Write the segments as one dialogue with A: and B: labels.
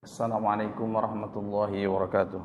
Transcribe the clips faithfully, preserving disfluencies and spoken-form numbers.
A: Assalamualaikum warahmatullahi wabarakatuh.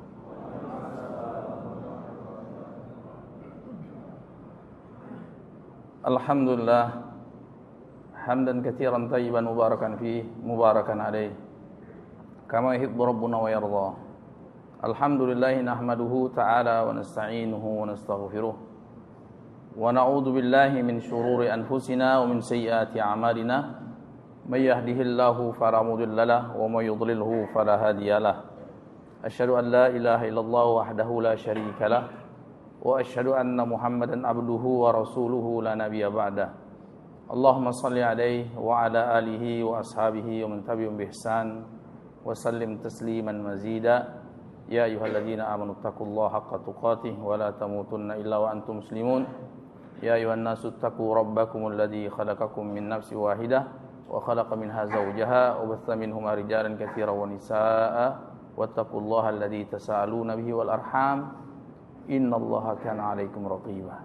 A: Alhamdulillah hamdan katsiran tayyiban mubarakan fih mubarakan alaih kama yuhibbu rabbuna wa yarda. Alhamdulillah nahmaduhu ta'ala wa nasta'inuhu wa nastaghfiruh wa na'udzu billahi min shururi anfusina wa min sayyiati a'malina. May yahdihillahu fala mudilla lahu wa may yudlilhu fala hadiya lahu. Asyhadu an la ilaha illallah wahdahu la syarika lahu wa asyhadu anna Muhammadan abduhu wa rasuluhu la nabiyya ba'da. Allahumma shalli alaihi wa ala alihi wa ashabihi wa man tabi'ahum bi ihsan wa sallim tasliman mazida. Ya ayyuhalladzina amanu taqullaha haqqa tuqatih wa la tamutunna illa wa antum muslimun. Ya ayyuhan nasu taqu rabbakumul ladzi khalaqakum min nafsin wahidah wa khalaqa minha zawjaha wa batha minhuma rijalan katsiran wa nisaa'a wattaqullaha alladzi tasaaluna bihi wal arham innallaha kana 'alaikum raqiba.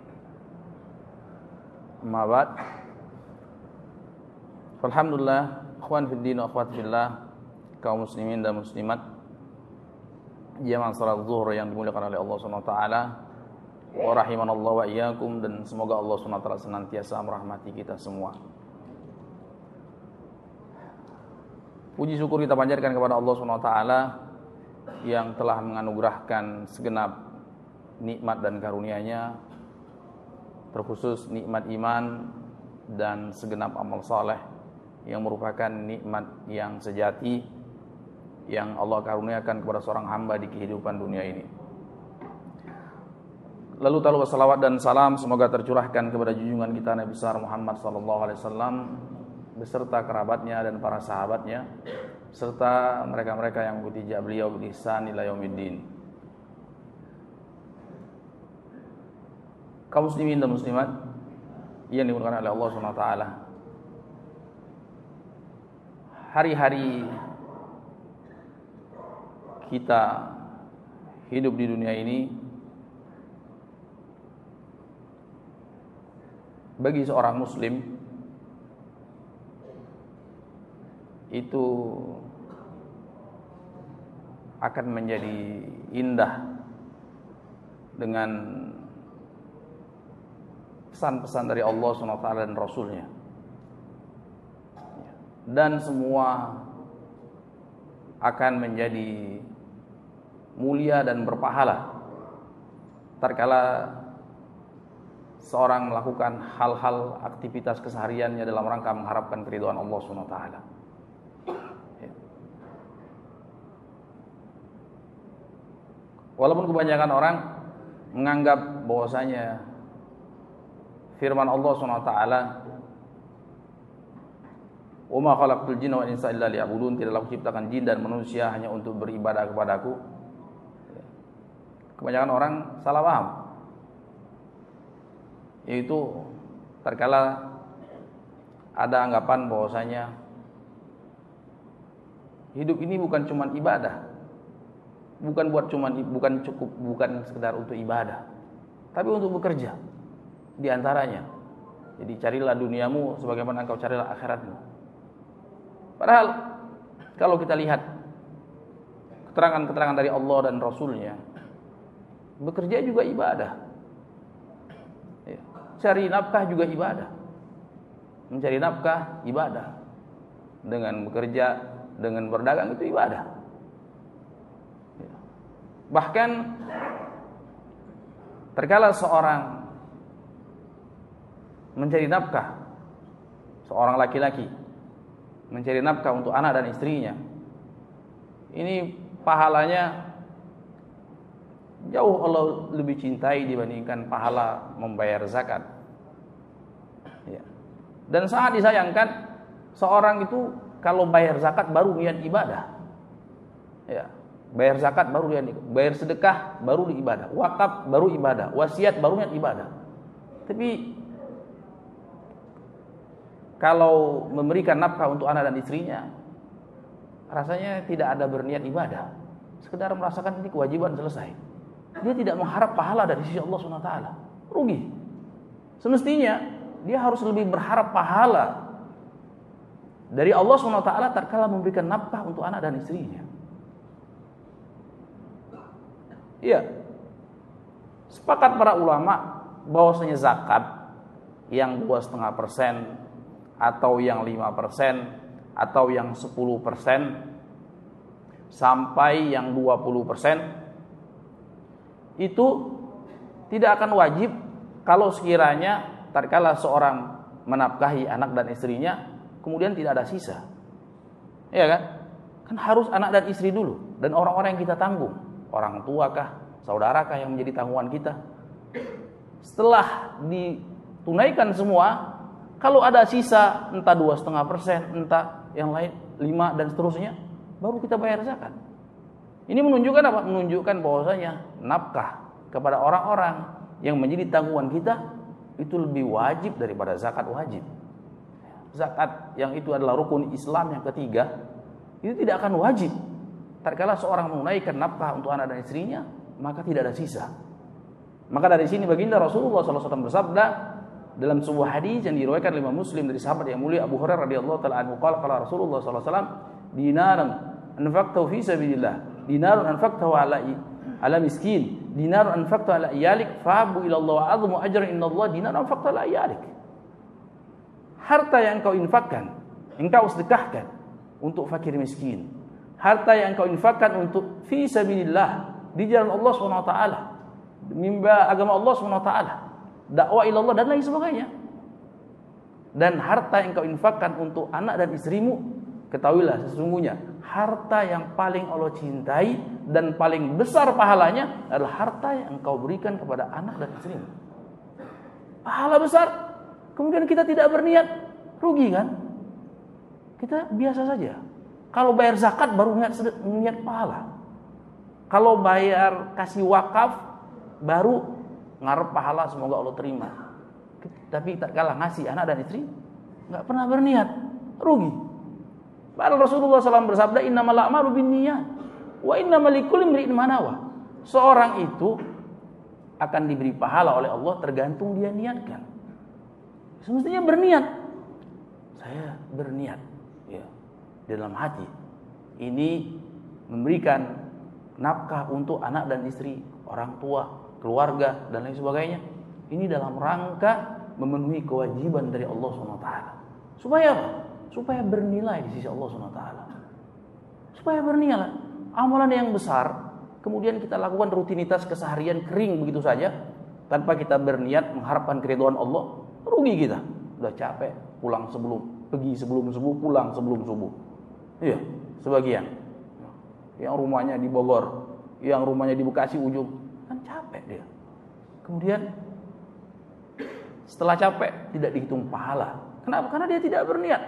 A: Amma ba'd. Alhamdulillah, ikhwan fid din wa akhwat fillah, kaum muslimin dan muslimat jamaah salat zuhur yang dimuliakan oleh Allah Subhanahu wa taala. Wa rahimanallahu wa iyyakum, dan semoga Allah Subhanahu wa taala senantiasa merahmati kita semua. Puji syukur kita panjatkan kepada Allah Subhanahu wa taala yang telah menganugerahkan segenap nikmat dan karunia-Nya, terkhusus nikmat iman dan segenap amal saleh yang merupakan nikmat yang sejati yang Allah karuniakan kepada seorang hamba di kehidupan dunia ini. Lalu talu wassalawat dan salam semoga tercurahkan kepada junjungan kita Nabi besar Muhammad sallallahu alaihi wasallam beserta kerabatnya dan para sahabatnya serta mereka-mereka yang mengikuti jejak beliau bi ihsan ila yaumiddin. Kaum muslimin dan muslimat yang dimuliakan oleh Allah Subhanahu wa taala, hari-hari kita hidup di dunia ini bagi seorang muslim itu akan menjadi indah dengan pesan-pesan dari Allah subhanahu wa taala dan Rasulnya, dan semua akan menjadi mulia dan berpahala tatkala seorang melakukan hal-hal aktivitas kesehariannya dalam rangka mengharapkan keridhaan Allah subhanahu wa taala. Walaupun kebanyakan orang menganggap bahwasanya firman Allah subhanahu wa taala, "Wa ma khalaqtul jinna wal insa illa liya'budun," tidaklah aku ciptakan jin dan manusia hanya untuk beribadah kepadaku. Kebanyakan orang salah paham. Yaitu terkala ada anggapan bahwasanya hidup ini bukan cuma ibadah. Bukan buat cuman bukan cukup bukan sekedar untuk ibadah, tapi untuk bekerja di antaranya. Jadi carilah duniamu sebagaimana engkau carilah akhiratmu. Padahal kalau kita lihat keterangan-keterangan dari Allah dan Rasulnya, bekerja juga ibadah. Ya. Cari nafkah juga ibadah. Mencari nafkah ibadah. Dengan bekerja, dengan berdagang itu ibadah. Bahkan terkala seorang mencari nafkah, seorang laki-laki mencari nafkah untuk anak dan istrinya, ini pahalanya jauh Allah lebih cintai dibandingkan pahala membayar zakat. Ya. Dan sangat disayangkan seorang itu kalau bayar zakat baru niat ibadah. Ya. Bayar zakat baru niat, bayar sedekah baru ibadah, wakaf baru ibadah, wasiat baru niat ibadah. Tapi kalau memberikan nafkah untuk anak dan istrinya, rasanya tidak ada berniat ibadah, sekedar merasakan ini kewajiban selesai. Dia tidak mengharap pahala dari sisi Allah subhanahu wa taala. Rugi. Semestinya dia harus lebih berharap pahala dari Allah subhanahu wa taala tatkala memberikan nafkah untuk anak dan istrinya. Iya. Sepakat para ulama bahwasanya zakat yang dua koma lima persen atau yang lima persen atau yang sepuluh persen sampai yang dua puluh persen itu tidak akan wajib kalau sekiranya tatkala seorang menafkahi anak dan istrinya kemudian tidak ada sisa. Iya kan? Kan harus anak dan istri dulu dan orang-orang yang kita tanggung, orang tua kah, saudara kah yang menjadi tanggungan kita. Setelah ditunaikan semua, kalau ada sisa entah dua koma lima persen, entah yang lain lima dan seterusnya, baru kita bayar zakat. Ini menunjukkan apa? Menunjukkan bahwasanya nafkah kepada orang-orang yang menjadi tanggungan kita itu lebih wajib daripada zakat wajib. Zakat yang itu adalah rukun Islam yang ketiga, itu tidak akan wajib. Tatkala seorang menunaikan nafkah untuk anak dan istrinya, maka tidak ada sisa. Maka dari sini baginda Rasulullah sallallahu alaihi wasallam bersabda dalam sebuah hadis yang diriwayatkan oleh Imam Muslim dari sahabat yang mulia Abu Hurairah radhiyallahu taala anhu, qala qala Rasulullah sallallahu alaihi wasallam, dinaran anfaqtahu fi sabilillah, dinarun anfaqtahu ala ala miskin, dinarun anfaqtahu ala iyalik, fahabu ila Allah wa azmu ajran innallaha dinarun anfaqtahu ala iyalik. Harta yang engkau infakkan, engkau sedekahkan untuk fakir miskin. Harta yang engkau infakkan untuk fi sabilillah, di jalan Allah subhanahu wa taala, mimba agama Allah subhanahu wa taala, dakwah ila Allah dan lain sebagainya. Dan harta yang engkau infakkan untuk anak dan istrimu, ketahuilah sesungguhnya harta yang paling Allah cintai dan paling besar pahalanya adalah harta yang engkau berikan kepada anak dan istrimu. Pahala besar. Kemudian kita tidak berniat, rugi kan? Kita biasa saja. Kalau bayar zakat baru niat niat pahala. Kalau bayar kasih wakaf baru ngarep pahala semoga Allah terima. Tapi tak kalah ngasih anak dan istri nggak pernah berniat, rugi. Padahal Rasulullah shallallahu alaihi wasallam bersabda, innamal a'malu binniyat wa innamal likulli imri'in ma nawa. Seorang itu akan diberi pahala oleh Allah tergantung dia niatkan. Semestinya berniat. Saya berniat ya, di dalam hati ini memberikan nafkah untuk anak dan istri, orang tua, keluarga dan lain sebagainya. Ini dalam rangka memenuhi kewajiban dari Allah subhanahu wa taala. Supaya apa? Supaya bernilai di sisi Allah subhanahu wa taala. Supaya bernilai. Amalan yang besar kemudian kita lakukan rutinitas keseharian kering begitu saja tanpa kita berniat mengharapkan keridhaan Allah, rugi kita. Udah capek pulang sebelum pergi sebelum subuh, pulang sebelum subuh. Iya, sebagian. Yang rumahnya di Bogor, yang rumahnya di Bekasi ujung, kan capek dia. Kemudian setelah capek tidak dihitung pahala. Kenapa? Karena dia tidak berniat.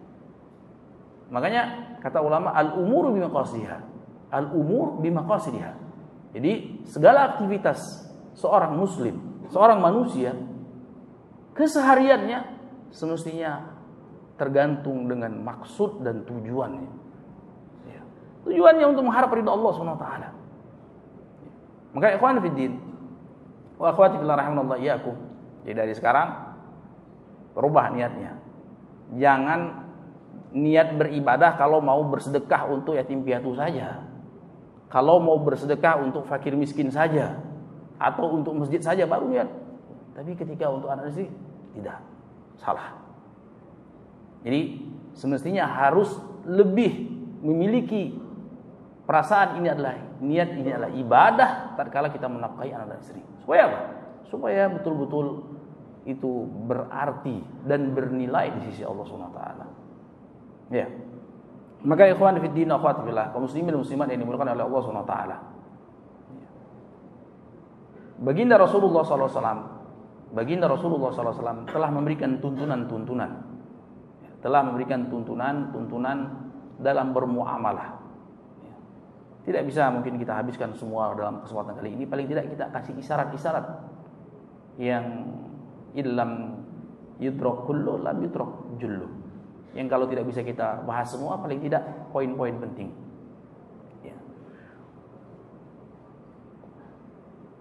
A: Makanya kata ulama al-umuru bimaqasidiha. Al-umur bimaqasidiha. Jadi segala aktivitas seorang muslim, seorang manusia, kesehariannya semestinya tergantung dengan maksud dan tujuannya. Ya. Tujuannya untuk mengharap ridha Allah subhanahu wa taala. Maka ikhwan fiddin wa akhwati fillah rahimanallah iyyakum. Jadi dari sekarang berubah niatnya. Jangan niat beribadah kalau mau bersedekah untuk yatim piatu saja. Kalau mau bersedekah untuk fakir miskin saja atau untuk masjid saja baru niat. Tapi ketika untuk anak istri tidak, salah. Jadi semestinya harus lebih memiliki perasaan ini adalah niat ini adalah ibadah tatkala kita menafkahi anak dan istri. Supaya apa? Supaya betul-betul itu berarti dan bernilai di sisi Allah Subhanahu wa taala. Ya. Maka ikhwan fi din akhwat fillah, kaum muslimin dan muslimat yang dimuliakan oleh Allah Subhanahu wa taala. Baginda Rasulullah sallallahu alaihi wasallam Baginda Rasulullah sallallahu alaihi wasallam telah memberikan tuntunan-tuntunan. Telah memberikan tuntunan-tuntunan dalam bermuamalah. Tidak bisa mungkin kita habiskan semua dalam kesempatan kali ini. Paling tidak kita kasih isyarat-isyarat yang illam yudrak kullu lam yudrak jullu. Yang kalau tidak bisa kita bahas semua, paling tidak poin-poin penting. Ya.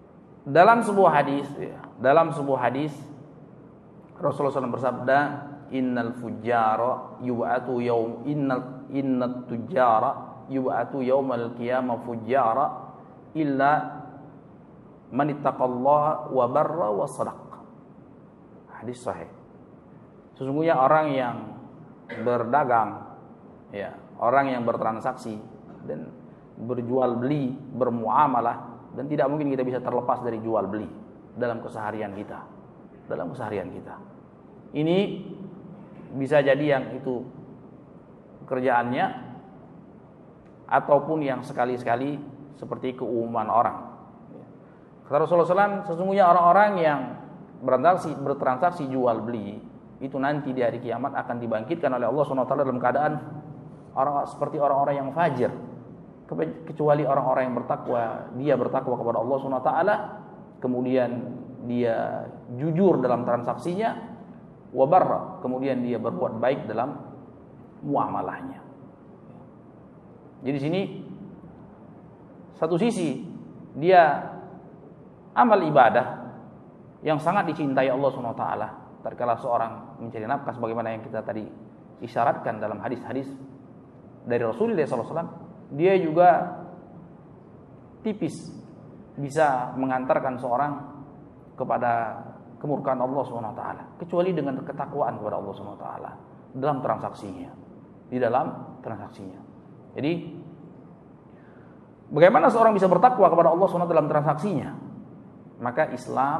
A: Dalam sebuah hadis, ya, dalam sebuah hadis Rasulullah sallallahu alaihi wasallam bersabda, innal fujjara yub'atu yaum innal innat tujjara yub'atu yaumal qiyamah fujjara illa man ittaqallaha wa barra wa sadaq. Hadis sahih. Sesungguhnya orang yang berdagang, ya, orang yang bertransaksi dan berjual beli, bermuamalah, dan tidak mungkin kita bisa terlepas dari jual beli dalam keseharian kita. Dalam keseharian kita. Ini bisa jadi yang itu pekerjaannya ataupun yang sekali-sekali seperti keumuman orang. Kata Rasulullah shallallahu alaihi wasallam, sesungguhnya orang-orang yang bertransaksi, bertransaksi jual beli itu nanti di hari kiamat akan dibangkitkan oleh Allah subhanahu wa taala dalam keadaan orang seperti orang-orang yang fajir, kecuali orang-orang yang bertakwa. Dia bertakwa kepada Allah subhanahu wa taala, kemudian dia jujur dalam transaksinya, wa barra, kemudian dia berbuat baik dalam muamalahnya. Jadi di sini satu sisi dia amal ibadah yang sangat dicintai Allah subhanahu wa taala tatkala seorang mencari nafkah, sebagaimana yang kita tadi isyaratkan dalam hadis-hadis dari Rasulullah shallallahu alaihi wasallam. Dia juga tipis bisa mengantarkan seorang kepada kemurkaan Allah subhanahu wa taala, kecuali dengan ketakwaan kepada Allah subhanahu wa taala dalam transaksinya, di dalam transaksinya. Jadi bagaimana seorang bisa bertakwa kepada Allah subhanahu wa taala dalam transaksinya? Maka Islam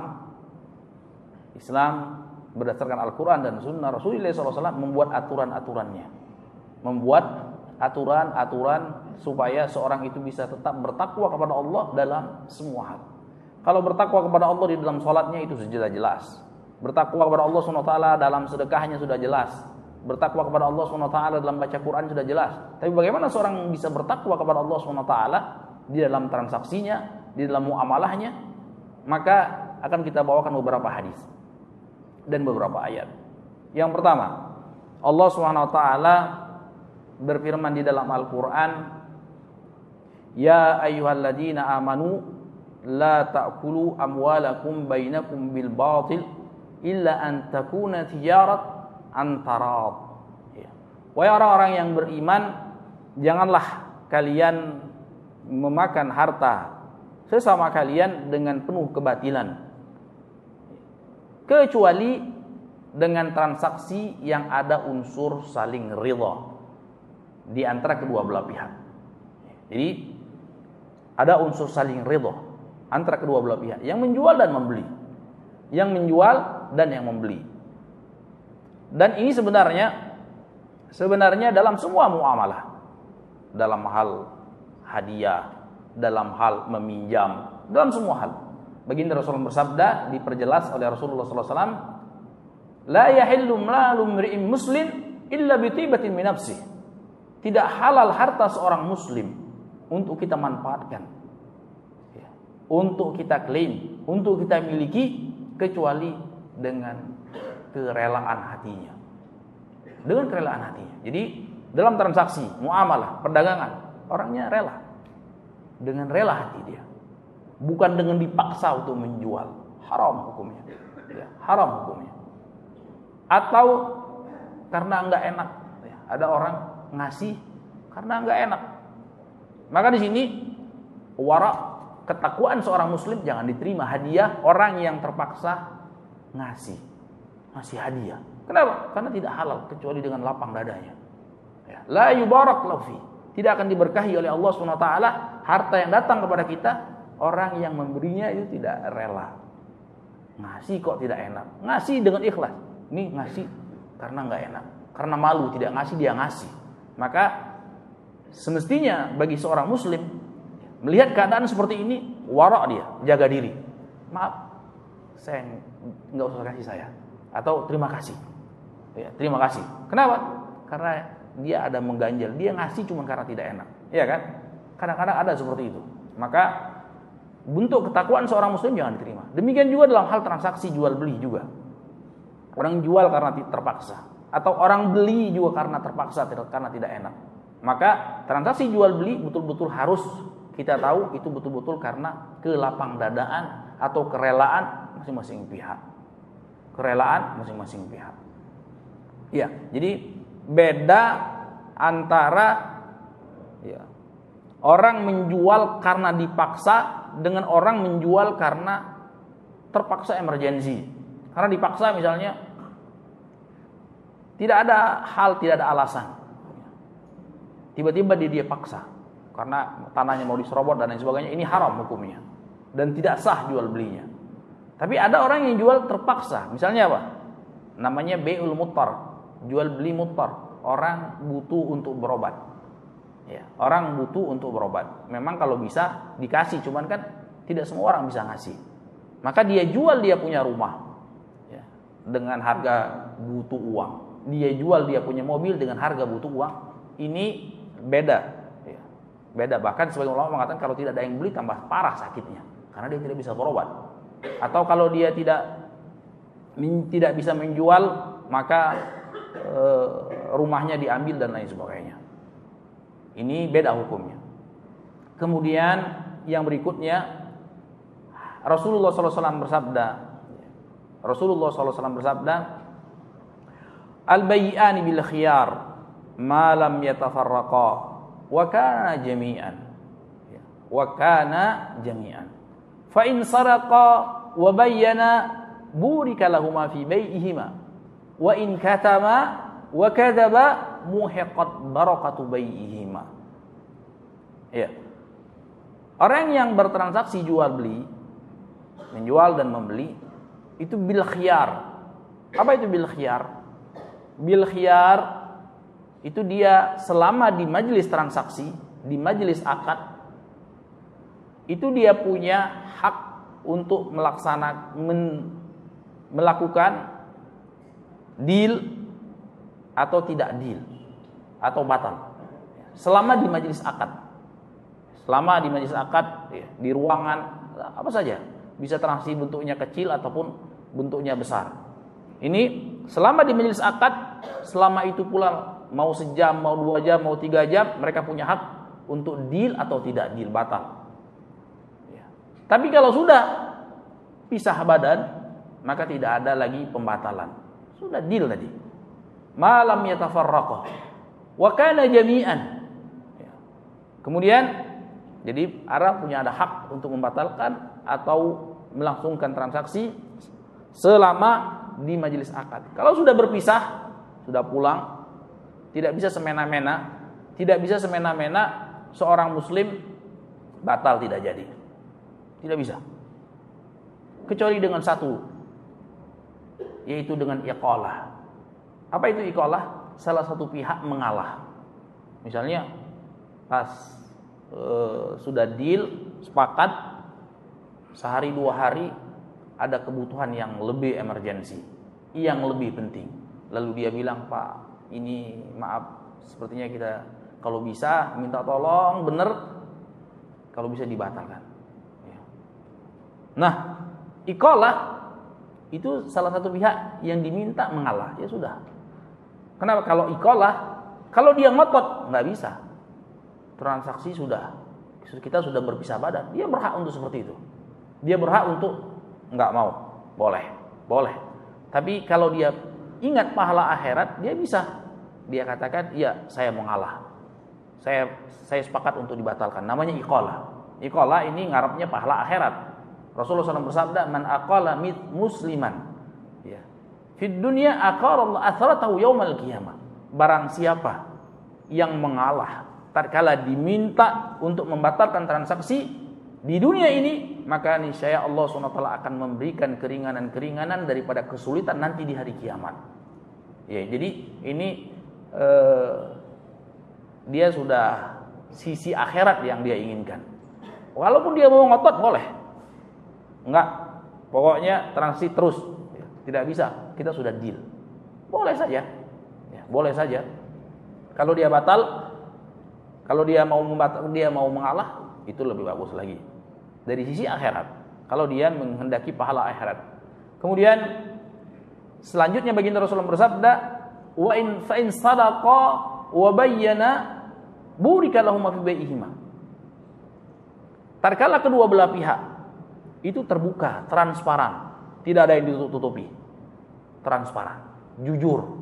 A: Islam berdasarkan Al-Quran dan Sunnah Rasulullah shallallahu alaihi wasallam membuat aturan-aturannya, membuat aturan-aturan supaya seorang itu bisa tetap bertakwa kepada Allah dalam semua hal. Kalau bertakwa kepada Allah di dalam sholatnya itu sudah jelas, bertakwa kepada Allah subhanahu wa taala dalam sedekahnya sudah jelas, bertakwa kepada Allah subhanahu wa taala dalam baca Quran sudah jelas. Tapi bagaimana seorang bisa bertakwa kepada Allah subhanahu wa taala di dalam transaksinya, di dalam muamalahnya? Maka akan kita bawakan beberapa hadis dan beberapa ayat. Yang pertama, Allah subhanahu wa taala berfirman di dalam Al-Quran, ya ayyuhalladzina amanu la ta'kulu amwalakum bainakum bil batil illa an takuna tijarat an tarad. Ya. Wahai orang-orang yang beriman, janganlah kalian memakan harta sesama kalian dengan penuh kebatilan, kecuali dengan transaksi yang ada unsur saling ridha di antara kedua belah pihak. Jadi ada unsur saling ridha antara kedua belah pihak, yang menjual dan membeli, yang menjual dan yang membeli. Dan ini sebenarnya sebenarnya dalam semua muamalah, dalam hal hadiah, dalam hal meminjam, dalam semua hal. Baginda Rasulullah bersabda, diperjelas oleh Rasulullah sallallahu alaihi wasallam, la yahillu malu imri'in muslim illa bi tibatin min nafsihi. Tidak halal harta seorang muslim untuk kita manfaatkan, ya, untuk kita klaim, untuk kita miliki, kecuali dengan kerelaan hatinya. Dengan kerelaan hatinya. Jadi dalam transaksi, muamalah, perdagangan, orangnya rela. Dengan rela hati dia. Bukan dengan dipaksa untuk menjual. Haram hukumnya. Ya, haram hukumnya. Atau karena enggak enak. Ya, ada orang ngasih karena enggak enak. Maka di sini wara, ketakwaan seorang muslim, jangan diterima hadiah orang yang terpaksa ngasih. Ngasih hadiah. Kenapa? Karena tidak halal kecuali dengan lapang dadanya. Ya, la yubarak lahu fi. Tidak akan diberkahi oleh Allah subhanahu wa taala harta yang datang kepada kita, orang yang memberinya itu tidak rela. Ngasih kok tidak enak. Ngasih dengan ikhlas. Ini ngasih karena enggak enak, karena malu tidak ngasih, dia ngasih. Maka semestinya bagi seorang muslim melihat keadaan seperti ini, wara dia, jaga diri. Maaf, saya enggak usah kasih saya, atau terima kasih. Ya, terima kasih. Kenapa? Karena dia ada mengganjal, dia ngasih cuma karena tidak enak. Iya kan? Kadang-kadang ada seperti itu. Maka bentuk ketakwaan seorang muslim jangan diterima. Demikian juga dalam hal transaksi jual beli juga. Orang jual karena terpaksa, atau orang beli juga karena terpaksa, karena tidak enak. Maka transaksi jual beli betul-betul harus kita tahu itu betul-betul karena kelapang dadaan atau kerelaan masing-masing pihak. Kerelaan masing-masing pihak. Ya, jadi beda antara ya, orang menjual karena dipaksa dengan orang menjual karena terpaksa emergensi. Karena dipaksa misalnya tidak ada hal, tidak ada alasan. Tiba-tiba dia dia paksa karena tanahnya mau diserobot dan lain sebagainya, ini haram hukumnya dan tidak sah jual belinya. Tapi ada orang yang jual terpaksa. Misalnya apa? Namanya bai'ul muttar. Jual beli muttar, orang butuh untuk berobat. Ya, orang butuh untuk berobat. Memang kalau bisa dikasih, cuman kan tidak semua orang bisa ngasih. Maka dia jual dia punya rumah, ya, dengan harga butuh uang. Dia jual dia punya mobil dengan harga butuh uang. Ini beda, ya, beda. Bahkan sebagian ulama mengatakan kalau tidak ada yang beli tambah parah sakitnya, karena dia tidak bisa berobat. Atau kalau dia tidak tidak bisa menjual, maka rumahnya diambil dan lain sebagainya. Ini beda hukumnya. Kemudian yang berikutnya, Rasulullah shallallahu alaihi wasallam bersabda, Rasulullah shallallahu alaihi wasallam bersabda, al-bay'ani bil khiyar ma lam yatafarraqa wa kana jami'an, wa kana jami'an. Fa in saraqa wa bayyana burika lahuma fi bai'ihima. Wa in katama wa kadzaba muhiqat barakatu bai'ihima. Ya. Orang yang bertransaksi jual beli, menjual dan membeli itu bil khiyar. Apa itu bil khiyar? Bil khiyar itu dia selama di majelis transaksi, di majelis akad, itu dia punya hak untuk melaksanakan men, melakukan deal atau tidak deal atau batal selama di majelis akad. Selama di majelis akad, ya, di ruangan apa saja, bisa transaksi bentuknya kecil ataupun bentuknya besar. Ini selama di majelis akad, selama itu pula mau sejam, mau dua jam, mau tiga jam, mereka punya hak untuk deal atau tidak deal, batal. Ya. Tapi kalau sudah pisah badan, maka tidak ada lagi pembatalan. Sudah deal tadi. Malam yatafarraqah wa kana jami'an. Ya. Kemudian jadi Arab punya ada hak untuk membatalkan atau melangsungkan transaksi selama di majelis akad. Kalau sudah berpisah, sudah pulang, tidak bisa semena-mena, tidak bisa semena-mena seorang muslim batal, tidak jadi. Tidak bisa. Kecuali dengan satu, yaitu dengan iqalah. Apa itu iqalah? Salah satu pihak mengalah. Misalnya pas e, sudah deal, sepakat, sehari dua hari ada kebutuhan yang lebih emergensi, yang lebih penting. Lalu dia bilang, Pak, ini maaf, sepertinya kita kalau bisa minta tolong, bener, kalau bisa dibatalkan. Nah, iqalah itu salah satu pihak yang diminta mengalah, ya sudah. Kenapa? Kalau iqalah, kalau dia ngotot nggak bisa. Transaksi sudah, kita sudah berpisah badan, dia berhak untuk seperti itu. Dia berhak untuk nggak mau, boleh, boleh. Tapi kalau dia ingat pahala akhirat, dia bisa. Dia katakan, iya, saya mengalah. Saya saya sepakat untuk dibatalkan. Namanya iqalah. Iqalah ini ngarepnya pahala akhirat. Rasulullah shallallahu alaihi wasallam bersabda, man aqala musliman, ya, fid dunya aqarallahu atharatahu yaumal qiyamah. Barang siapa yang mengalah tatkala diminta untuk membatalkan transaksi di dunia ini, maka niscaya Allah subhanahu wa taala akan memberikan keringanan-keringanan daripada kesulitan nanti di hari kiamat. Ya, jadi ini eh, dia sudah sisi akhirat yang dia inginkan. Walaupun dia mau ngotot boleh. Enggak, pokoknya transaksi terus, ya, tidak bisa, kita sudah deal. Boleh saja, ya, boleh saja. Kalau dia batal, kalau dia mau membatal, dia mau mengalah, itu lebih bagus lagi dari sisi akhirat. Kalau dia menghendaki pahala akhirat. Kemudian selanjutnya baginda Rasulullah bersabda, wa in fa in sadaqa wa bayyana burika lahum fi bai'ihima. Tatkala kedua belah pihak itu terbuka, transparan, tidak ada yang ditutupi, transparan, jujur,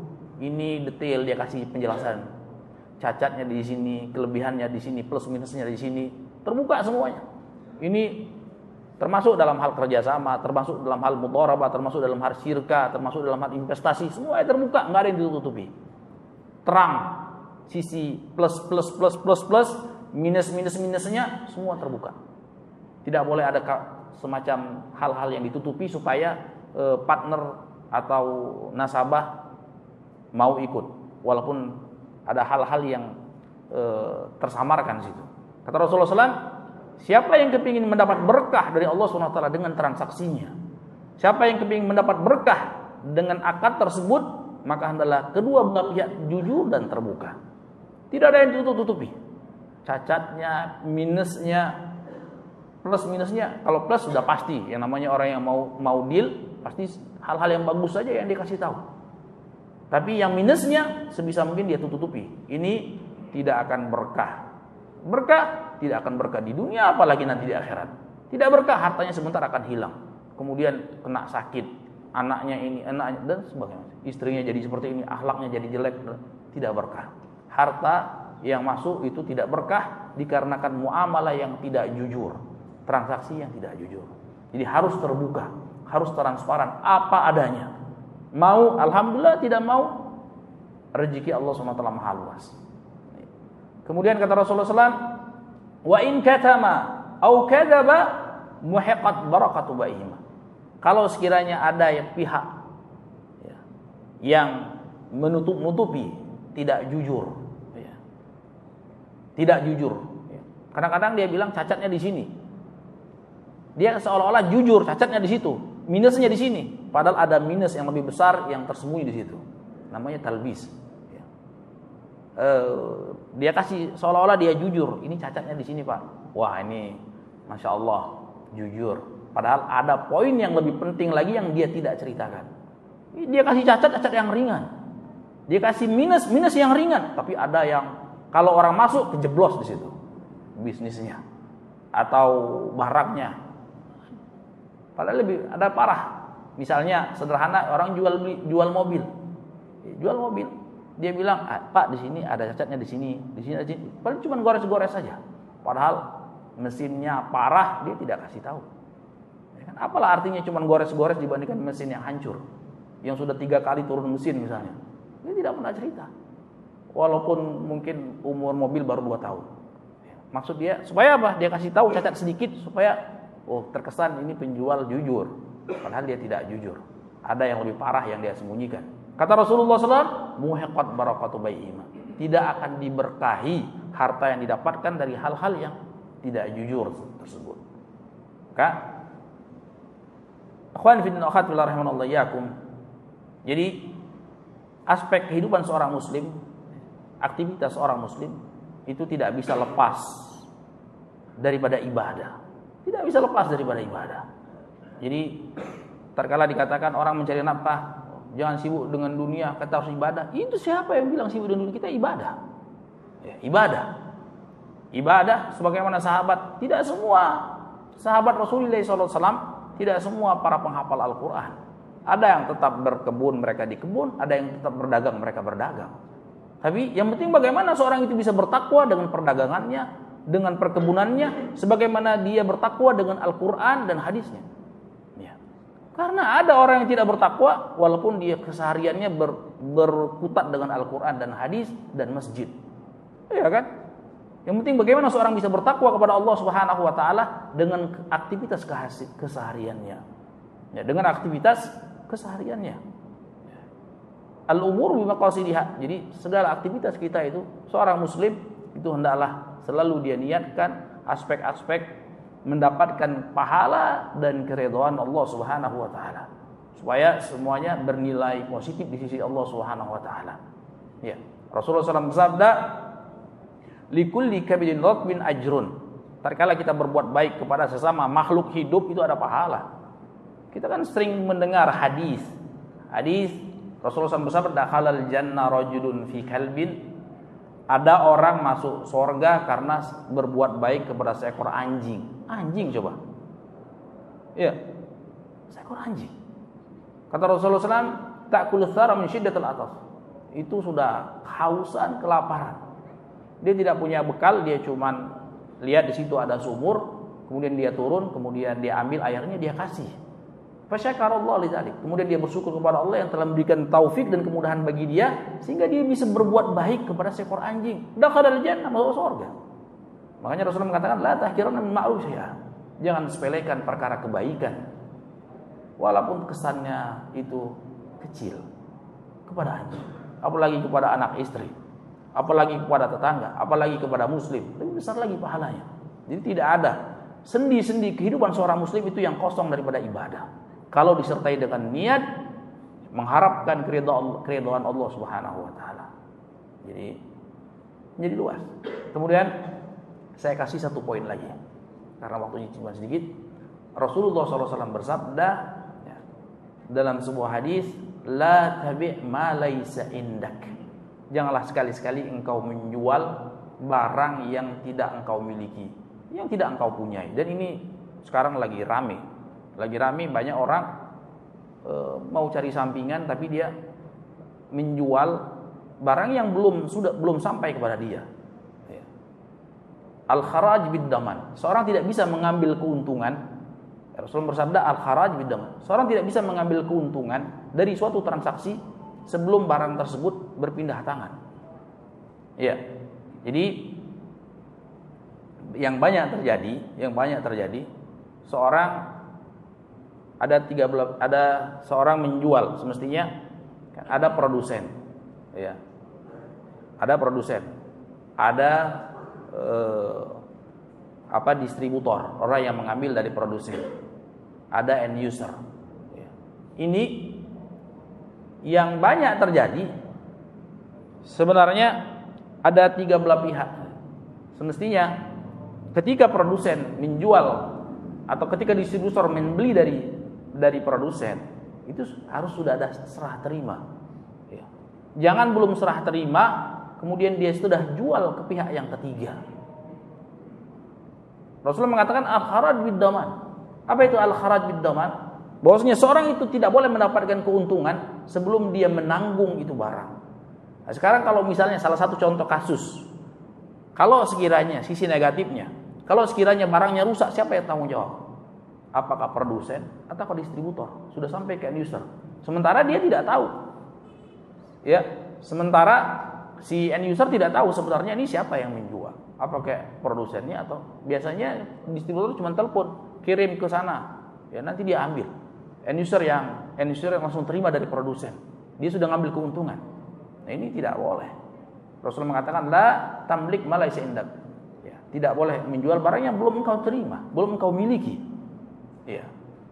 A: Ini detail dia kasih penjelasan. Cacatnya di sini, kelebihannya di sini, plus minusnya di sini, terbuka semuanya. Ini termasuk dalam hal kerjasama, termasuk dalam hal mudharabah, termasuk dalam hal syirka, termasuk dalam hal investasi, semuanya terbuka, nggak ada yang ditutupi. Terang, sisi plus plus plus plus plus, minus minus minusnya semua terbuka. Tidak boleh ada semacam hal-hal yang ditutupi supaya eh, partner atau nasabah mau ikut, walaupun ada hal-hal yang eh, tersamarkan di situ. Kata Rasulullah shallallahu alaihi wasallam, siapa yang kepingin mendapat berkah dari Allah subhanahu wa taala dengan transaksinya, siapa yang kepingin mendapat berkah dengan akad tersebut, maka hendaklah kedua belah pihak jujur dan terbuka. Tidak ada yang ditutup-tutupi. Cacatnya, minusnya, plus minusnya. Kalau plus sudah pasti, yang namanya orang yang mau mau deal pasti hal-hal yang bagus saja yang dikasih tahu. Tapi yang minusnya sebisa mungkin dia tutup-tutupi. Ini tidak akan berkah. Berkah tidak akan berkah di dunia, apalagi nanti di akhirat. Tidak berkah, hartanya sebentar akan hilang. Kemudian kena sakit, anaknya ini, anaknya dan sebagainya. Istrinya jadi seperti ini, akhlaknya jadi jelek, tidak berkah. Harta yang masuk itu tidak berkah dikarenakan muamalah yang tidak jujur, transaksi yang tidak jujur. Jadi harus terbuka, harus transparan apa adanya. Mau alhamdulillah, tidak mau rezeki Allah subhanahu wa taala maha luas. Kemudian kata Rasulullah shallallahu alaihi wasallam, wa in katama au kadzaba muhiqat barakatu baihima. Kalau sekiranya ada yang pihak ya, yang menutup-nutupi, tidak jujur, ya, tidak jujur. Ya. Kadang-kadang dia bilang cacatnya di sini, dia seolah-olah jujur, cacatnya di situ, minusnya di sini. Padahal ada minus yang lebih besar yang tersembunyi di situ. Namanya talbis. Ya. Uh, dia kasih seolah-olah dia jujur. Ini cacatnya di sini, Pak. Wah, ini masya Allah jujur. Padahal ada poin yang lebih penting lagi yang dia tidak ceritakan. Dia kasih cacat-cacat yang ringan. Dia kasih minus-minus yang ringan. Tapi ada yang kalau orang masuk kejeblos di situ bisnisnya atau barangnya. Padahal lebih ada parah. Misalnya sederhana, orang jual jual mobil, jual mobil, dia bilang, ah, Pak di sini ada cacatnya di sini, di sini, di sini. Paling cuma gores-gores saja. Padahal mesinnya parah, dia tidak kasih tahu. Ya kan? Apalah artinya cuma gores-gores dibandingkan mesin yang hancur, yang sudah tiga kali turun mesin misalnya. Dia tidak pernah cerita. Walaupun mungkin umur mobil baru dua tahun. Maksud dia supaya apa? Dia kasih tahu cacat sedikit supaya oh terkesan ini penjual jujur. Padahal dia tidak jujur. Ada yang lebih parah yang dia sembunyikan. Kata Rasulullah shallallahu alaihi wasallam, muhiqat barakatu bai'ima. Tidak akan diberkahi harta yang didapatkan dari hal-hal yang tidak jujur tersebut. Maka akhwan fillah akhat fillah rahimanallahu iyyakum. Jadi aspek kehidupan seorang muslim, aktivitas seorang muslim itu tidak bisa lepas daripada ibadah. Tidak bisa lepas daripada ibadah. Jadi terkala dikatakan orang mencari nafkah, jangan sibuk dengan dunia, kata harus ibadah. Itu siapa yang bilang sibuk dengan dunia? Kita ibadah. Ya, ibadah. Ibadah sebagaimana sahabat, tidak semua sahabat Rasulullah shallallahu alaihi wasallam, tidak semua para penghafal Al-Qur'an. Ada yang tetap berkebun, mereka di kebun, ada yang tetap berdagang, mereka berdagang. Tapi yang penting bagaimana seorang itu bisa bertakwa dengan perdagangannya, dengan perkebunannya, sebagaimana dia bertakwa dengan Al-Qur'an dan hadisnya. Karena ada orang yang tidak bertakwa walaupun dia kesehariannya ber, berkutat dengan Al-Quran dan hadis dan masjid. Iya kan? Yang penting bagaimana seorang bisa bertakwa kepada Allah Subhanahu wa taala dengan aktivitas kesehariannya. Ya, dengan aktivitas kesehariannya. Al-umur bimaqasidiha. Jadi segala aktivitas kita itu seorang muslim itu hendaklah selalu dia niatkan aspek-aspek mendapatkan pahala dan keridhaan Allah Subhanahu wa taala, supaya semuanya bernilai positif di sisi Allah Subhanahu wa taala. Ya, Rasulullah shallallahu alaihi wasallam bersabda, "Likulli kabidin ratbin ajrun." Tatkala kita berbuat baik kepada sesama makhluk hidup itu ada pahala. Kita kan sering mendengar hadis. Hadis Rasulullah shallallahu alaihi wasallam bersabda, "Dakhalal jannah rajulun fi kalbin." Ada orang masuk surga karena berbuat baik kepada seekor anjing. Anjing coba. Iya. Seekor anjing. Kata Rasulullah shallallahu alaihi wasallam, "Ta'kulu tsara min syiddatil atas." itu sudah kehausan, kelaparan. Dia tidak punya bekal, dia cuman lihat di situ ada sumur, kemudian dia turun, kemudian dia ambil airnya, dia kasih. Fasyakarallahu lidzalik. Kemudian dia bersyukur kepada Allah yang telah memberikan taufik dan kemudahan bagi dia sehingga dia bisa berbuat baik kepada seekor anjing. Dakhalal jannah, masuk surga. Makanya Rasulullah mengatakan la tahqiranna min ma'ruf ya. Jangan sepelekan perkara kebaikan. Walaupun kesannya itu kecil kepada anjing, apalagi kepada anak istri, apalagi kepada tetangga, apalagi kepada muslim, lebih besar lagi pahalanya. Jadi tidak ada sendi-sendi kehidupan seorang muslim itu yang kosong daripada ibadah kalau disertai dengan niat mengharapkan keridhaan Allah Subhanahu wa taala. Jadi menjadi luas. Kemudian saya kasih satu poin lagi karena waktunya cuma sedikit. Rasulullah shallallahu alaihi wasallam bersabda ya, dalam sebuah hadis, la tabi' ma laisa indak. Janganlah sekali-sekali engkau menjual barang yang tidak engkau miliki, yang tidak engkau punyai. Dan ini sekarang lagi rame. Lagi rame banyak orang e, mau cari sampingan tapi dia menjual barang yang belum sudah belum sampai kepada dia. Ya. Al-kharaj bid-daman. Seorang tidak bisa mengambil keuntungan. Rasulullah bersabda al-kharaj bid-daman. Seorang tidak bisa mengambil keuntungan dari suatu transaksi sebelum barang tersebut berpindah tangan. Ya. Jadi yang banyak terjadi, yang banyak terjadi, seorang ada tiga belas, ada seorang menjual, semestinya ada produsen, ya, ada produsen, ada eh, apa distributor, orang yang mengambil dari produsen, ada end user. Ya. Ini yang banyak terjadi, sebenarnya ada tiga belah pihak. Semestinya ketika produsen menjual atau ketika distributor membeli dari dari produsen, itu harus sudah ada serah terima. Ya. Jangan belum serah terima, kemudian dia sudah jual ke pihak yang ketiga. Rasulullah mengatakan al-kharaj bid-daman. Apa itu al-kharaj bid-daman? Bahwasanya seorang itu tidak boleh mendapatkan keuntungan sebelum dia menanggung itu barang. Nah, sekarang kalau misalnya salah satu contoh kasus, kalau sekiranya sisi negatifnya, kalau sekiranya barangnya rusak, siapa yang tanggung jawab? Apakah produsen atau distributor? Sudah sampai ke end user. Sementara dia tidak tahu. Ya, sementara si end user tidak tahu sebenarnya ini siapa yang menjual. Apakah produsennya atau biasanya distributor cuma telepon, kirim ke sana. Ya, nanti dia ambil. End user yang end user yang langsung terima dari produsen. Dia sudah ngambil keuntungan. Nah, ini tidak boleh. Rasulullah mengatakan la tamlik ma laysa indak. Ya, tidak boleh menjual barang yang belum engkau terima, belum engkau miliki. Ya.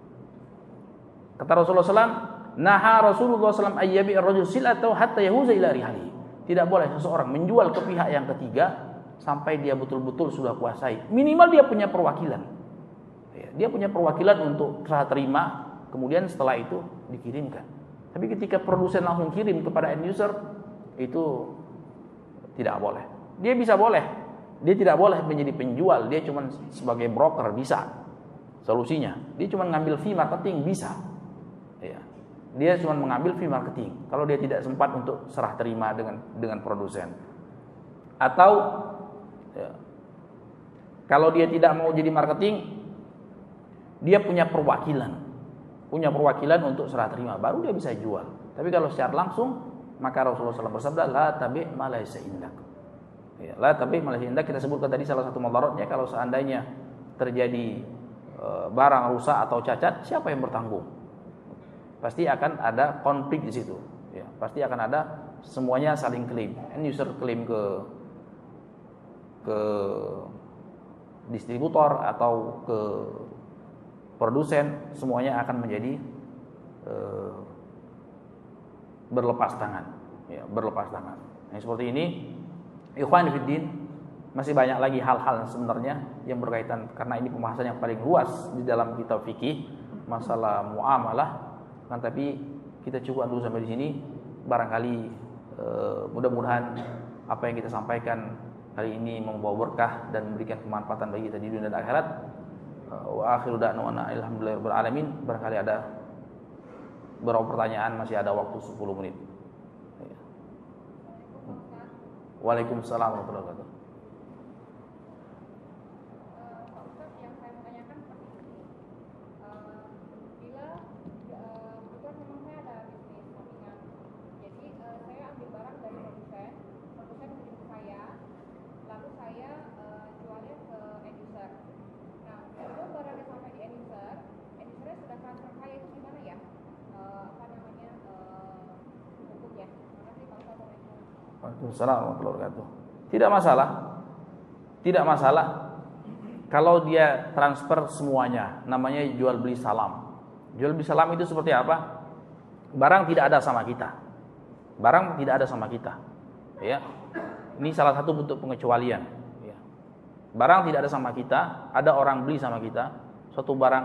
A: Kata Rasulullah sallallahu alaihi wasallam, naha Rasulullah sallallahu alaihi wasallam ayyabi ar-rajul silatahu hatta yahuza ila rihali. Tidak boleh seseorang menjual ke pihak yang ketiga sampai dia betul-betul sudah kuasai. Minimal dia punya perwakilan. Ya, dia punya perwakilan untuk serah terima, kemudian setelah itu dikirimkan. Tapi ketika produsen langsung kirim kepada end user, itu tidak boleh. Dia bisa boleh, dia tidak boleh menjadi penjual, dia cuma sebagai broker bisa. Solusinya, dia cuma ngambil fee marketing bisa. Ya. Dia cuma mengambil fee marketing. Kalau dia tidak sempat untuk serah terima dengan dengan produsen, atau ya, kalau dia tidak mau jadi marketing, dia punya perwakilan, punya perwakilan untuk serah terima, baru dia bisa jual. Tapi kalau secara langsung, maka Rasulullah shallallahu alaihi wasallam bersabda, la tabi' ma laysa indak. Ya, la tabi' ma laysa indak. Kita sebutkan tadi salah satu mudaratnya, kalau seandainya terjadi barang rusak atau cacat, siapa yang bertanggung? Pasti akan ada konflik di situ. Ya, pasti akan ada semuanya saling klaim. End user klaim ke ke distributor atau ke produsen, semuanya akan menjadi uh, berlepas tangan. Ya, berlepas tangan. Nah, seperti ini, ikhwan fiddin. Masih banyak lagi hal-hal sebenarnya yang berkaitan, karena ini pembahasan yang paling luas di dalam kitab fikih masalah muamalah. Kan tapi kita cukup dulu sampai di sini. Barangkali e, mudah-mudahan apa yang kita sampaikan hari ini membawa berkah dan memberikan kemanfaatan bagi kita di dunia dan akhirat. Wa akhiru da'wana alhamdulillahirabbil alamin. Barangkali ada beberapa pertanyaan, masih ada waktu sepuluh menit. Waalaikumsalam warahmatullahi wabarakatuh. Waalaikumsalam warahmatullahi wabarakatuh. Tidak masalah. Tidak masalah kalau dia transfer semuanya, namanya jual beli salam. Jual beli salam itu seperti apa? Barang tidak ada sama kita. Barang tidak ada sama kita. Ya. Ini salah satu bentuk pengecualian, ya. Barang tidak ada sama kita, ada orang beli sama kita suatu barang.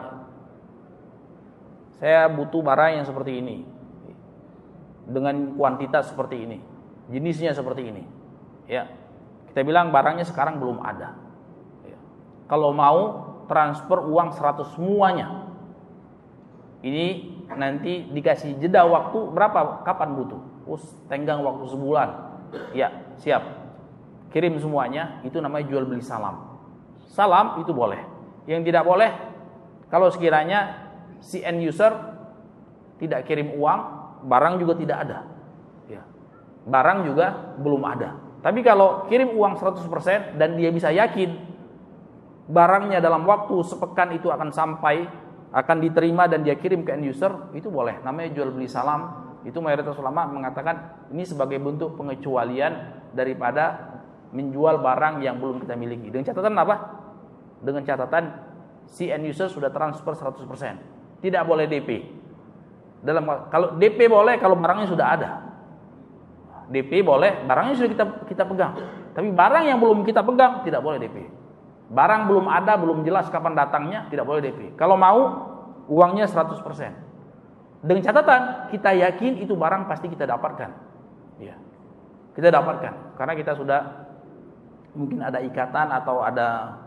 A: Saya butuh barang yang seperti ini. Dengan kuantitas seperti ini. Jenisnya seperti ini. Ya. Kita bilang barangnya sekarang belum ada. Ya. Kalau mau transfer uang seratus semuanya. Ini nanti dikasih jeda waktu berapa? Kapan butuh? Oh, tenggang waktu sebulan. Ya, siap. Kirim semuanya, itu namanya jual beli salam. Salam itu boleh. Yang tidak boleh kalau sekiranya si end user tidak kirim uang, barang juga tidak ada. Ya. Barang juga belum ada. Tapi kalau kirim uang seratus persen dan dia bisa yakin barangnya dalam waktu sepekan itu akan sampai, akan diterima dan dia kirim ke end user, itu boleh. Namanya jual beli salam. Itu mayoritas ulama mengatakan ini sebagai bentuk pengecualian daripada menjual barang yang belum kita miliki. Dengan catatan apa? Dengan catatan si end user sudah transfer seratus persen. Tidak boleh D P. Dalam kalau D P boleh kalau barangnya sudah ada. D P boleh, barangnya sudah kita kita pegang. Tapi barang yang belum kita pegang tidak boleh D P. Barang belum ada, belum jelas kapan datangnya, tidak boleh D P. Kalau mau uangnya seratus persen. Dengan catatan kita yakin itu barang pasti kita dapatkan. Ya. Kita dapatkan karena kita sudah mungkin ada ikatan atau ada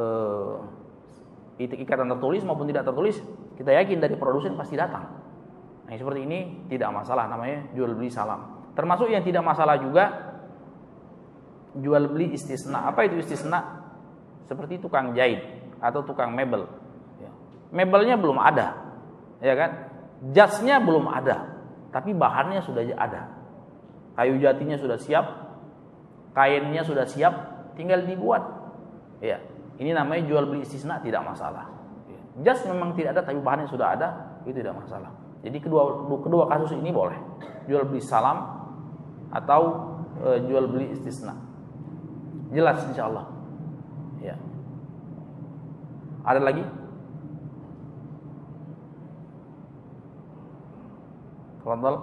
A: eh, ikatan tertulis maupun tidak tertulis, kita yakin dari produsen pasti datang. Nah, seperti ini tidak masalah, namanya jual beli salam. Termasuk yang tidak masalah juga jual beli istisna. Apa itu istisna? Seperti tukang jahit atau tukang mebel. Ya. Mebelnya belum ada, ya kan? Jasnya belum ada, tapi bahannya sudah ada. Kayu jatinya sudah siap, kainnya sudah siap, tinggal dibuat. Ya, ini namanya jual beli istisna, tidak masalah. Jas memang tidak ada, tapi bahannya sudah ada, itu tidak masalah. Jadi kedua kedua kasus ini boleh, jual beli salam atau e, jual beli istisna. Jelas insyaallah. Ya. Ada lagi? Tafadhal.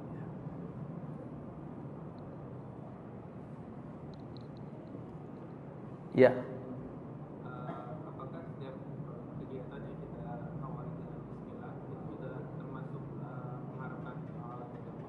A: Ya.
B: Apakah setiap kegiatan yang kita awali dengan bismillah itu sudah termasuk mengharapkan pahala dari Allah?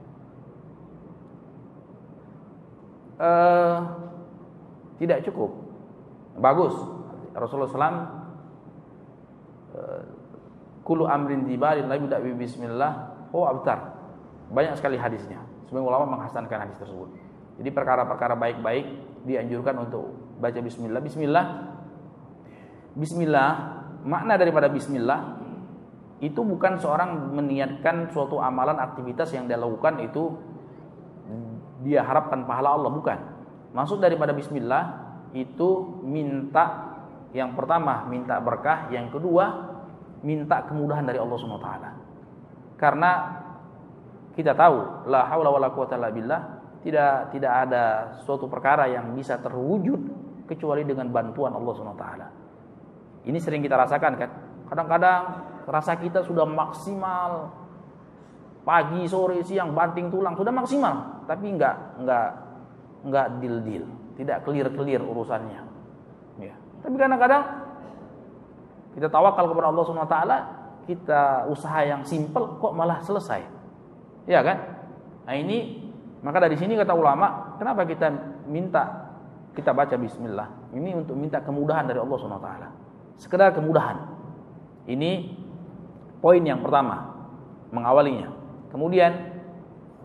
A: Uh, tidak cukup. Bagus. Rasulullah shallallahu alaihi wasallam uh, kullu amrin dibalin la yubda bi bismillah huwa abtar. Banyak sekali hadisnya. Sebagian ulama menghasankan hadis tersebut. Jadi perkara-perkara baik-baik dianjurkan untuk baca bismillah. Bismillah. Bismillah, makna daripada bismillah itu bukan seorang meniatkan suatu amalan aktivitas yang dia lakukan itu dia harapkan pahala Allah, bukan. Maksud daripada bismillah itu minta, yang pertama minta berkah, yang kedua minta kemudahan dari Allah Subhanahu wa taala. Karena kita tahu la haula wala quwata illa billah, tidak tidak ada suatu perkara yang bisa terwujud kecuali dengan bantuan Allah Subhanahu wa taala. Ini sering kita rasakan kan? Kadang-kadang rasa kita sudah maksimal, pagi, sore, siang, banting tulang sudah maksimal, tapi enggak enggak enggak deal-deal, tidak clear-clear urusannya. Ya. Tapi kadang-kadang kita tawakal kepada Allah Subhanahu wa taala, kita usaha yang simpel kok malah selesai. Ya kan? Nah ini, maka dari sini kata ulama, kenapa kita minta, kita baca bismillah? Ini untuk minta kemudahan dari Allah Subhanahu wa taala. Sekedar kemudahan. Ini poin yang pertama, mengawalinya. Kemudian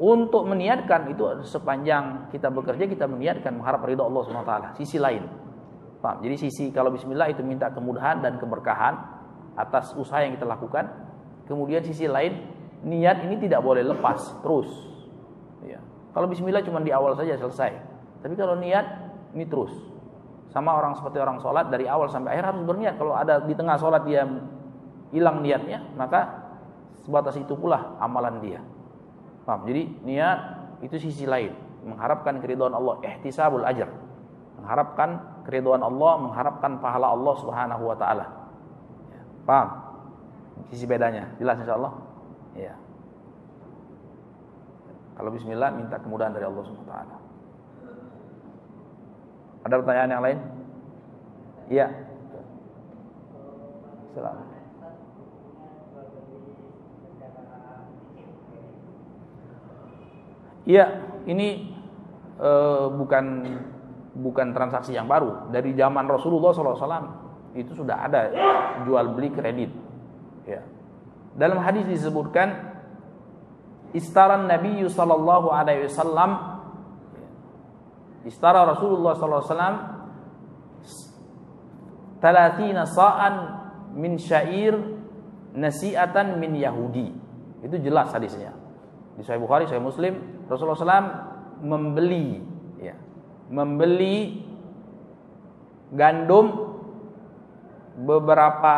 A: untuk meniatkan itu sepanjang kita bekerja kita meniatkan mengharap ridha Allah Subhanahu wa taala. Sisi lain. Paham? Jadi sisi kalau bismillah itu minta kemudahan dan keberkahan atas usaha yang kita lakukan. Kemudian sisi lain niat ini tidak boleh lepas terus. Ya. Kalau bismillah cuma di awal saja selesai. Tapi kalau niat ini terus. Sama orang seperti orang sholat dari awal sampai akhir harus berniat. Kalau ada di tengah sholat dia hilang niatnya, maka sebatas itu pula amalan dia. Paham? Jadi niat itu sisi lain, mengharapkan keridhaan Allah, ihtisabul ajr. Mengharapkan keridhaan Allah, mengharapkan pahala Allah Subhanahu wa taala. Ya. Paham? Sisi bedanya. Jelas insyaallah? Ya. Kalau bismillah minta kemudahan dari Allah Subhanahu wa taala. Ada pertanyaan yang lain? Iya. Silakan. Iya, ini uh, bukan bukan transaksi yang baru. Dari zaman Rasulullah shallallahu alaihi wasallam itu sudah ada jual beli kredit. Ya. Dalam hadis disebutkan istaran Nabi sallallahu alaihi wasallam istara Rasulullah sallallahu alaihi wasallam thalathina sa'an min syair nasi'atan min Yahudi. Itu jelas hadisnya. Di Sahih Bukhari, Sahih Muslim, Rasulullah sallallahu alaihi wasallam membeli ya, membeli gandum beberapa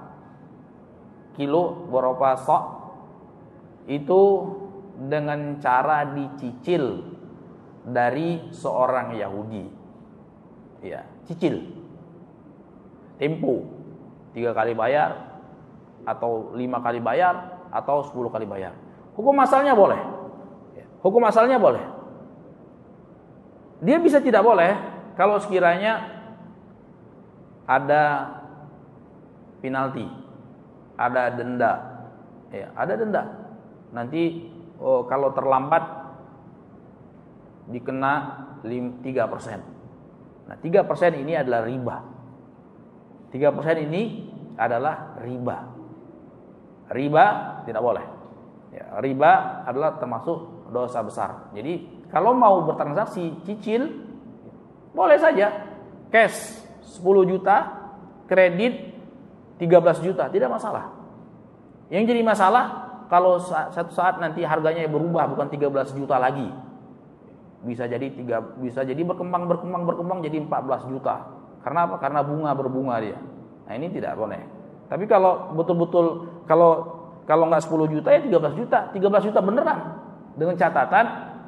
A: kilo, beberapa sok itu dengan cara dicicil dari seorang Yahudi. Ya, cicil. Tempo. Tiga kali bayar atau lima kali bayar atau sepuluh kali bayar. Hukum asalnya boleh. Hukum asalnya boleh. Dia bisa tidak boleh kalau sekiranya ada penalti, ada denda. Ya, ada denda. Nanti oh, kalau terlambat dikena tiga persen. Nah, tiga persen ini adalah riba. tiga persen ini adalah riba. Riba tidak boleh. Ya, riba adalah termasuk dosa besar. Jadi, kalau mau bertransaksi cicil boleh saja. Cash sepuluh juta, kredit tiga belas juta, tidak masalah. Yang jadi masalah kalau satu saat nanti harganya berubah bukan tiga belas juta lagi. Bisa jadi tiga, bisa jadi berkembang berkembang berkembang jadi empat belas juta. Karena apa? Karena bunga berbunga dia. Nah, ini tidak boleh. Tapi kalau betul-betul kalau kalau enggak sepuluh juta ya tiga belas juta, tiga belas juta beneran. Dengan catatan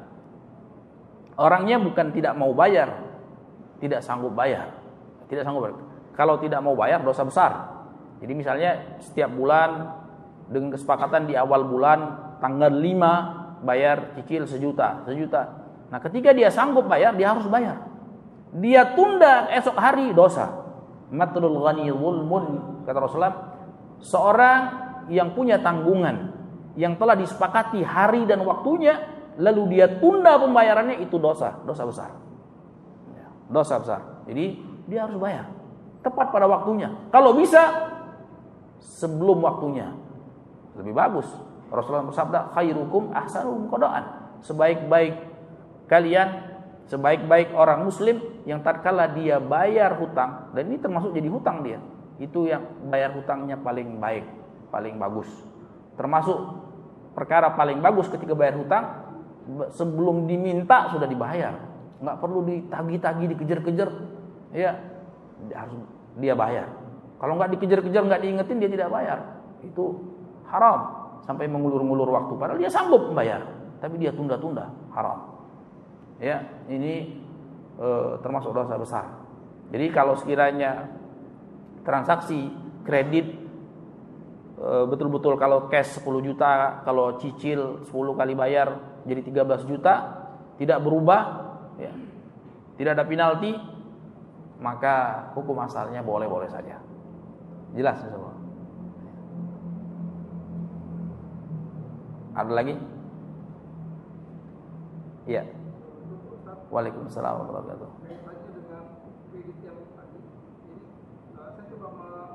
A: orangnya bukan tidak mau bayar, tidak sanggup bayar. Tidak sanggup bayar. Kalau tidak mau bayar dosa besar. Jadi misalnya setiap bulan dengan kesepakatan di awal bulan tanggal lima bayar cicil sejuta, sejuta. Nah, ketika dia sanggup bayar, dia harus bayar. Dia tunda esok hari, dosa. Matlul ghani zulmun, kata Rasulullah. Seorang yang punya tanggungan, yang telah disepakati hari dan waktunya, lalu dia tunda pembayarannya, itu dosa, dosa besar. Dosa besar. Jadi dia harus bayar tepat pada waktunya. Kalau bisa sebelum waktunya, lebih bagus. Rasulullah bersabda, khairukum ahsanukum qada'an. Sebaik-baik kalian, sebaik-baik orang muslim yang tatkala dia bayar hutang, dan ini termasuk jadi hutang dia, itu yang bayar hutangnya paling baik, paling bagus. Termasuk perkara paling bagus ketika bayar hutang, sebelum diminta sudah dibayar, nggak perlu ditagih-tagih, dikejar-kejar, ya harus dia bayar. Kalau nggak dikejar-kejar, nggak diingetin, dia tidak bayar, itu haram sampai mengulur-ngulur waktu. Padahal dia sanggup membayar, tapi dia tunda-tunda, haram. Ya, ini e, termasuk dosa besar. Jadi kalau sekiranya transaksi kredit e, betul-betul kalau cash sepuluh juta, kalau cicil sepuluh kali bayar jadi tiga belas juta, tidak berubah, ya, tidak ada penalti, maka hukum asalnya boleh-boleh saja. Jelas semua. Ada lagi? Iya. Waalaikumsalam warahmatullahi wabarakatuh.
B: Kaitannya dengan kredit yang tadi, jadi uh, saya coba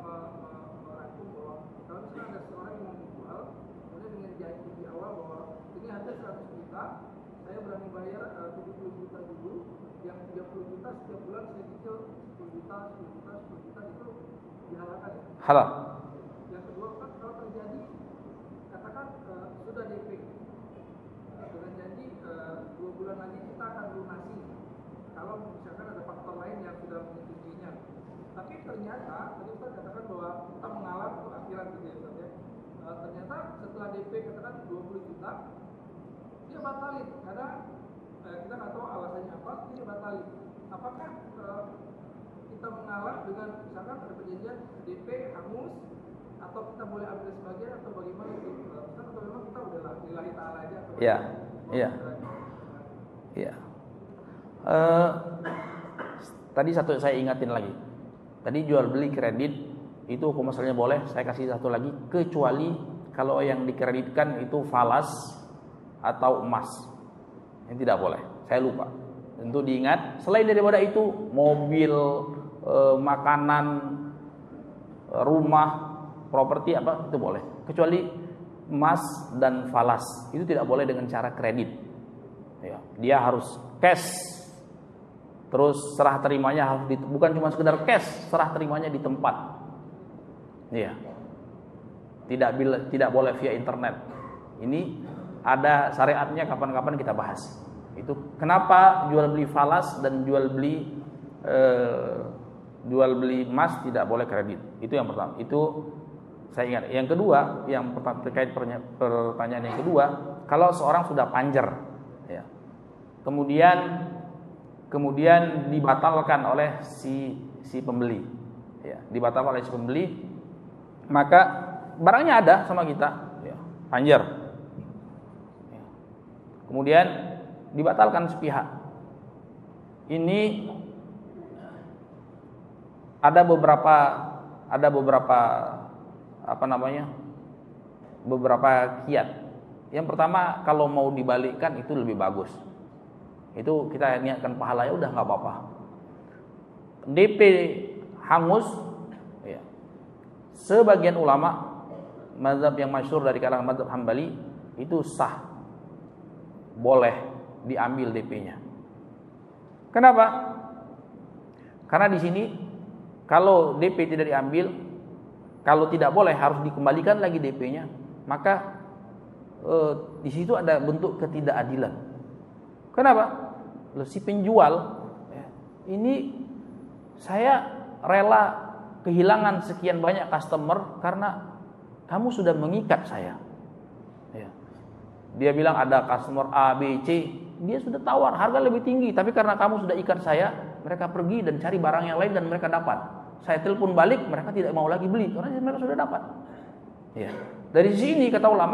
B: merangkum bahwa kalau misalnya ada seorang yang mau menjual, kemudian dengan janji di awal bahwa ini ada seratus juta, saya berani bayar uh, tujuh puluh juta dulu, yang tiga puluh juta setiap bulan saya cicil sepuluh juta, sepuluh juta, sepuluh juta, itu dihalalkan ya?
A: Halal.
B: Yang kedua kan kalau terjadi katakan uh, sudah D P uh, dengan janji uh, dua bulan lagi kita akan lunasi kalau misalkan ada faktor lain yang sudah menyetujui-nya. Tapi ternyata tadi Ustaz katakan bahwa kita mengalah untuk akhirat gitu ya Ustaz ya. Uh, ternyata setelah D P katakan dua puluh juta dia batalin karena uh, kita nggak tahu alasannya apa, dia batalin. Apakah uh, kita mengalah dengan misalkan ada perjanjian D P hangus, atau kita boleh ambil sebagian atau bagaimana itu? Uh, atau memang kita udah lah lillahi ta'ala aja?
A: Iya, iya, iya. Uh, tadi satu saya ingatin lagi. Tadi jual beli kredit itu hukum asalnya boleh. Saya kasih satu lagi, kecuali kalau yang dikreditkan itu falas atau emas, yang tidak boleh. Saya lupa. Tentu diingat. Selain daripada itu, mobil, eh, makanan, rumah, properti apa itu boleh. Kecuali emas dan falas itu tidak boleh dengan cara kredit. Ya, dia harus cash. Terus serah terimanya harus di, bukan cuma sekedar cash, serah terimanya di tempat. Iya. Tidak bila, tidak boleh via internet. Ini ada syariatnya, kapan-kapan kita bahas. Itu kenapa jual beli falas dan jual beli eh, jual beli emas tidak boleh kredit. Itu yang pertama. Itu saya ingat. Yang kedua, yang terkait pertanyaan yang kedua, kalau seorang sudah panjer, ya, kemudian kemudian dibatalkan oleh si si pembeli, ya, dibatalkan oleh si pembeli, maka barangnya ada sama kita, ya, panjer, ya. Kemudian dibatalkan sepihak. Ini ada beberapa ada beberapa apa namanya beberapa kiat. Yang pertama, kalau mau dibalikkan itu lebih bagus. Itu kita niatkan pahala, ya udah nggak apa-apa. D P hangus, ya. Sebagian ulama mazhab yang masyhur dari kalangan mazhab Hambali itu sah, boleh diambil D P-nya. Kenapa? Karena di sini kalau D P tidak diambil, kalau tidak boleh harus dikembalikan lagi D P-nya, maka eh, di situ ada bentuk ketidakadilan. Kenapa? Loh, si penjual, ya, ini saya rela kehilangan sekian banyak customer karena kamu sudah mengikat saya. Ya. Dia bilang ada customer A, B, C, dia sudah tawar harga lebih tinggi, tapi karena kamu sudah ikat saya, mereka pergi dan cari barang yang lain dan mereka dapat. Saya telepon balik, mereka tidak mau lagi beli karena mereka sudah dapat. Ya. Dari sini kata ulama,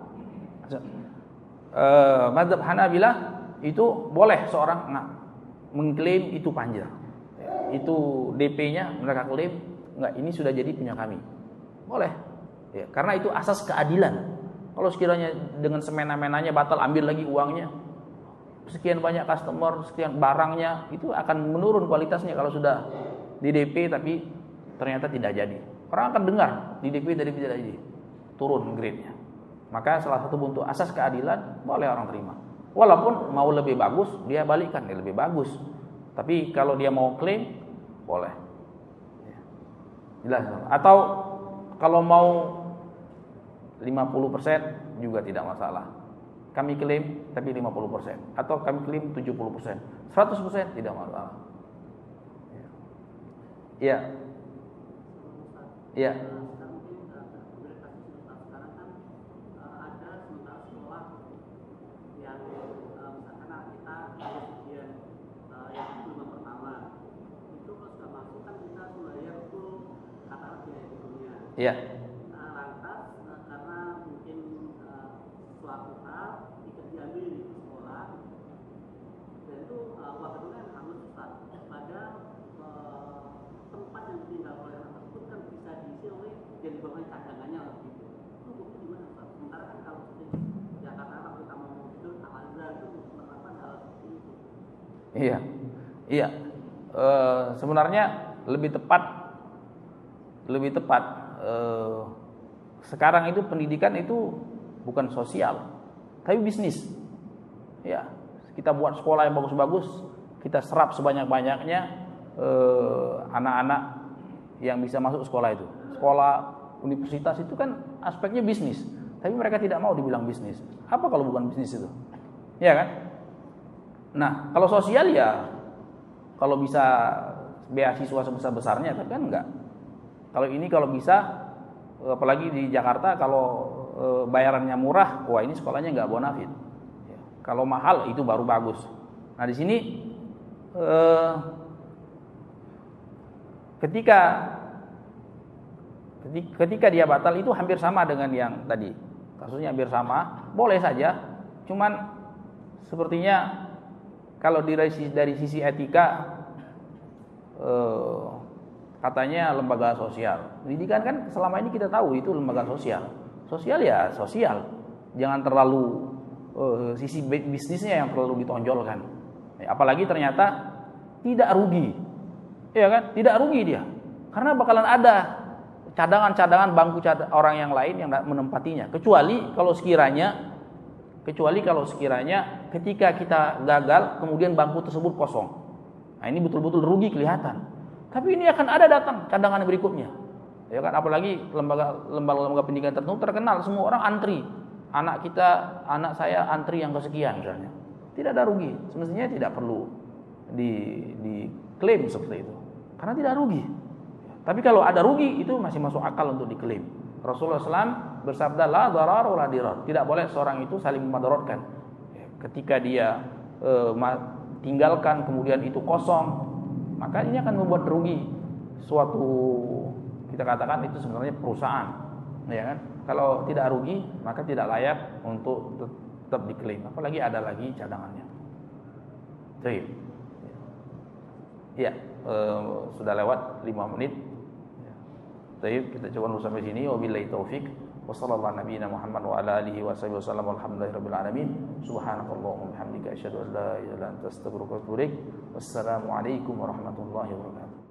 A: uh, mazhab Hanabilah itu boleh seorang nah, mengklaim itu panjer, itu D P-nya mereka klaim enggak, ini sudah jadi punya kami, boleh, ya, karena itu asas keadilan. Kalau sekiranya dengan semena-menanya batal, ambil lagi uangnya, sekian banyak customer, sekian barangnya, itu akan menurun kualitasnya. Kalau sudah di D P tapi ternyata tidak jadi, orang akan dengar di D P dari tidak jadi, turun grade-nya. Maka salah satu bentuk asas keadilan boleh orang terima. Walaupun mau lebih bagus, dia balikkan, dia lebih bagus. Tapi kalau dia mau klaim, boleh. Jelas. Atau kalau mau lima puluh persen juga tidak masalah. Kami klaim tapi lima puluh persen. Atau kami klaim tujuh puluh persen. seratus persen tidak masalah. Iya. Iya. Iya.
C: Lantas karena mungkin suatu hal tidak diambil di sekolah, dan itu uang kedua yang harus Ustaz. Pada tempat yang ditinggal oleh anak tersebut kan bisa diisi oleh jadi bahan cadangannya gitu. Itu bukti gimana Ustaz? Sementara kan kalau di Jakarta waktu kita mau itu Al-Azhar itu menerapkan hal seperti itu.
A: Iya, iya. E, sebenarnya lebih tepat, lebih tepat. Eh, sekarang itu pendidikan itu bukan sosial, tapi bisnis. Ya, kita buat sekolah yang bagus-bagus, kita serap sebanyak-banyaknya eh, anak-anak yang bisa masuk sekolah itu. Sekolah universitas itu kan aspeknya bisnis, tapi mereka tidak mau dibilang bisnis. Apa kalau bukan bisnis itu? Ya kan? Nah, kalau sosial ya kalau bisa beasiswa sebesar-besarnya, tapi kan enggak. Kalau ini kalau bisa, apalagi di Jakarta kalau e, bayarannya murah, wah ini sekolahnya enggak bonafit. Ya. Kalau mahal itu baru bagus. Nah di sini e, ketika ketika dia batal itu hampir sama dengan yang tadi. Kasusnya hampir sama, boleh saja. Cuman sepertinya kalau dari sisi, dari sisi etika eh, katanya lembaga sosial. Pendidikan kan selama ini kita tahu itu lembaga sosial. Sosial ya sosial. Jangan terlalu eh, sisi bisnisnya yang terlalu ditonjolkan. Ya, apalagi ternyata tidak rugi. Iya kan? Tidak rugi dia. Karena bakalan ada cadangan-cadangan bangku cadang, orang yang lain yang menempatinya. Kecuali kalau sekiranya kecuali kalau sekiranya ketika kita gagal kemudian bangku tersebut kosong. Nah, ini betul-betul rugi kelihatan. Tapi ini akan ada datang cadangan berikutnya. Ya kan, apalagi lembaga lembaga pendidikan tertentu terkenal semua orang antri. Anak kita, anak saya antri yang kesekian misalnya. Tidak ada rugi. Semestinya tidak perlu di diklaim seperti itu. Karena tidak rugi. Tapi kalau ada rugi itu masih masuk akal untuk diklaim. Rasulullah shallallahu alaihi wasallam bersabda la darar wa la dirar. Tidak boleh seorang itu saling memudaratkan. Ketika dia e, tinggalkan kemudian itu kosong, maka ini akan membuat rugi suatu, kita katakan itu sebenarnya perusahaan, ya kan? Kalau tidak rugi maka tidak layak untuk tetap diklaim. Apalagi ada lagi cadangannya. Baik. Ya, e, sudah lewat lima menit. Baik, kita coba dulu sampai sini. Wabillahi taufik. Wassallallahu ala nabiyina Muhammad wa ala alihi wa sahbihi wasallam. Alhamdulillahirabbil alamin. Subhanakallahumma wa bihamdika asyhadu an la ilaha illa anta astaghfiruka wa atubu ilaik. Wassalamu alaikum warahmatullahi wabarakatuh.